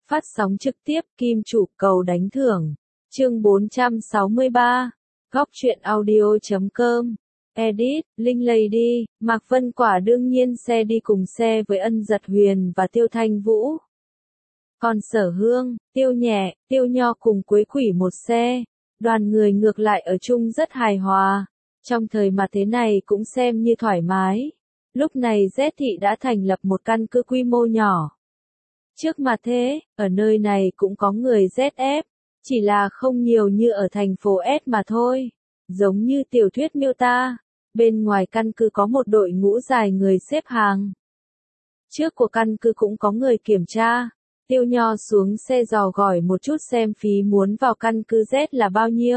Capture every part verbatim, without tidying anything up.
Phát sóng trực tiếp Kim Chủ cầu đánh thưởng. Chương bốn trăm sáu mươi ba. Góc truyện audio chấm com. Edit, Linh Lady, Mạc Vân Quả đương nhiên xe đi cùng xe với Ân Dật Huyền và Tiêu Thanh Vũ. Còn Sở Hương, Tiêu Nhẹ, Tiêu Nho cùng Quế Quỷ một xe. Đoàn người ngược lại ở chung rất hài hòa. Trong thời mà thế này cũng xem như thoải mái. Lúc này Z Thị đã thành lập một căn cứ quy mô nhỏ. Trước mà thế, ở nơi này cũng có người Z F, chỉ là không nhiều như ở thành phố S mà thôi. Giống như tiểu thuyết miêu tả, bên ngoài căn cứ có một đội ngũ dài người xếp hàng. Trước của căn cứ cũng có người kiểm tra. Tiêu Nho xuống xe dò hỏi một chút xem phí muốn vào căn cứ Z là bao nhiêu.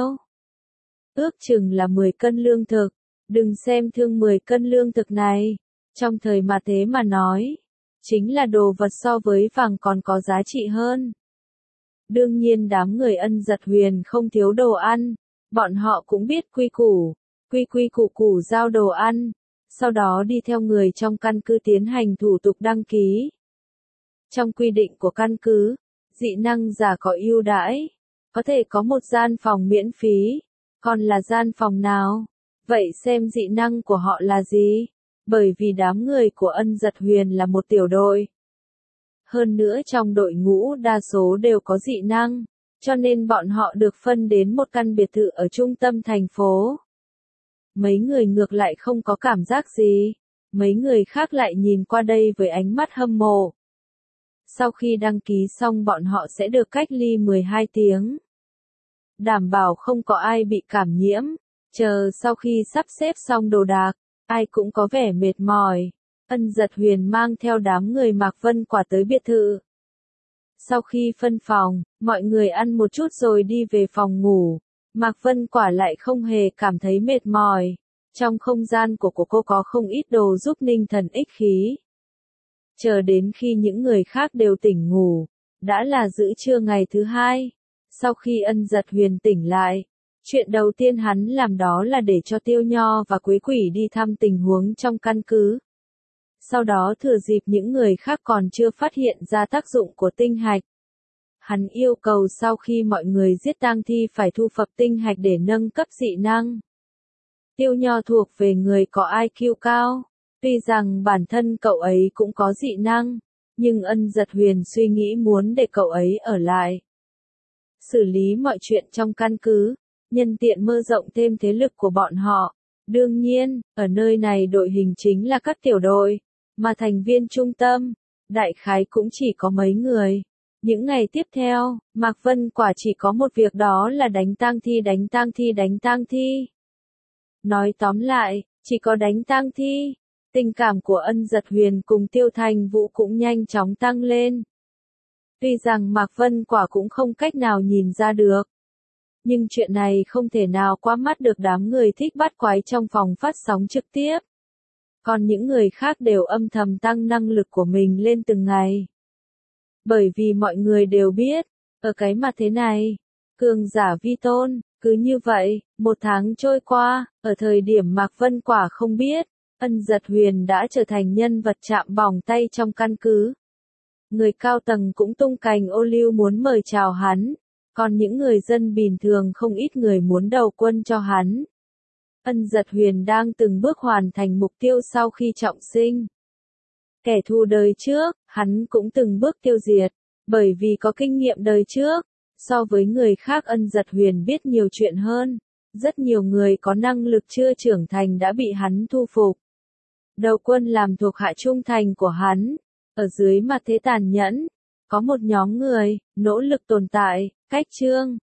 Ước chừng là mười cân lương thực. Đừng xem thương mười cân lương thực này. Trong thời mà thế mà nói, chính là đồ vật so với vàng còn có giá trị hơn. Đương nhiên đám người Ân Dật Huyền không thiếu đồ ăn. Bọn họ cũng biết quy củ. Quy quy củ củ giao đồ ăn. Sau đó đi theo người trong căn cứ tiến hành thủ tục đăng ký. Trong quy định của căn cứ, dị năng giả có ưu đãi, có thể có một gian phòng miễn phí, còn là gian phòng nào? Vậy xem dị năng của họ là gì? Bởi vì đám người của Ân Dật Huyền là một tiểu đội. Hơn nữa trong đội ngũ đa số đều có dị năng, cho nên bọn họ được phân đến một căn biệt thự ở trung tâm thành phố. Mấy người ngược lại không có cảm giác gì, mấy người khác lại nhìn qua đây với ánh mắt hâm mộ. Sau khi đăng ký xong bọn họ sẽ được cách ly mười hai tiếng. Đảm bảo không có ai bị cảm nhiễm. Chờ sau khi sắp xếp xong đồ đạc, ai cũng có vẻ mệt mỏi. Ân Dật Huyền mang theo đám người Mạc Vân Quả tới biệt thự. Sau khi phân phòng, mọi người ăn một chút rồi đi về phòng ngủ. Mạc Vân Quả lại không hề cảm thấy mệt mỏi. Trong không gian của, của cô có không ít đồ giúp ninh thần ích khí. Chờ đến khi những người khác đều tỉnh ngủ, đã là giữa trưa ngày thứ hai. Sau khi Ân Dật Huyền tỉnh lại, chuyện đầu tiên hắn làm đó là để cho Tiêu Nho và Quế Quỷ đi thăm tình huống trong căn cứ. Sau đó thừa dịp những người khác còn chưa phát hiện ra tác dụng của tinh hạch. Hắn yêu cầu sau khi mọi người giết tang thi phải thu thập tinh hạch để nâng cấp dị năng. Tiêu Nho thuộc về người có I Q cao. Tuy rằng bản thân cậu ấy cũng có dị năng, nhưng Ân Dật Huyền suy nghĩ muốn để cậu ấy ở lại. Xử lý mọi chuyện trong căn cứ, nhân tiện mơ rộng thêm thế lực của bọn họ. Đương nhiên, ở nơi này đội hình chính là các tiểu đội, mà thành viên trung tâm, đại khái cũng chỉ có mấy người. Những ngày tiếp theo, Mạc Vân Quả chỉ có một việc đó là đánh tang thi đánh tang thi đánh tang thi. Nói tóm lại, chỉ có đánh tang thi. Tình cảm của Ân Dật Huyền cùng Tiêu Thanh Vũ cũng nhanh chóng tăng lên. Tuy rằng Mạc Vân Quả cũng không cách nào nhìn ra được. Nhưng chuyện này không thể nào qua mắt được đám người thích bắt quái trong phòng phát sóng trực tiếp. Còn những người khác đều âm thầm tăng năng lực của mình lên từng ngày. Bởi vì mọi người đều biết, ở cái mặt thế này, cường giả vi tôn, cứ như vậy, một tháng trôi qua, ở thời điểm Mạc Vân Quả không biết. Ân Dật Huyền đã trở thành nhân vật chạm bỏng tay trong căn cứ. Người cao tầng cũng tung cành ô liu muốn mời chào hắn, còn những người dân bình thường không ít người muốn đầu quân cho hắn. Ân Dật Huyền đang từng bước hoàn thành mục tiêu sau khi trọng sinh. Kẻ thù đời trước, hắn cũng từng bước tiêu diệt, bởi vì có kinh nghiệm đời trước. So với người khác Ân Dật Huyền biết nhiều chuyện hơn. Rất nhiều người có năng lực chưa trưởng thành đã bị hắn thu phục. Đầu quân làm thuộc hạ trung thành của hắn. Ở dưới mặt thế tàn nhẫn, có một nhóm người, nỗ lực tồn tại, cách chương,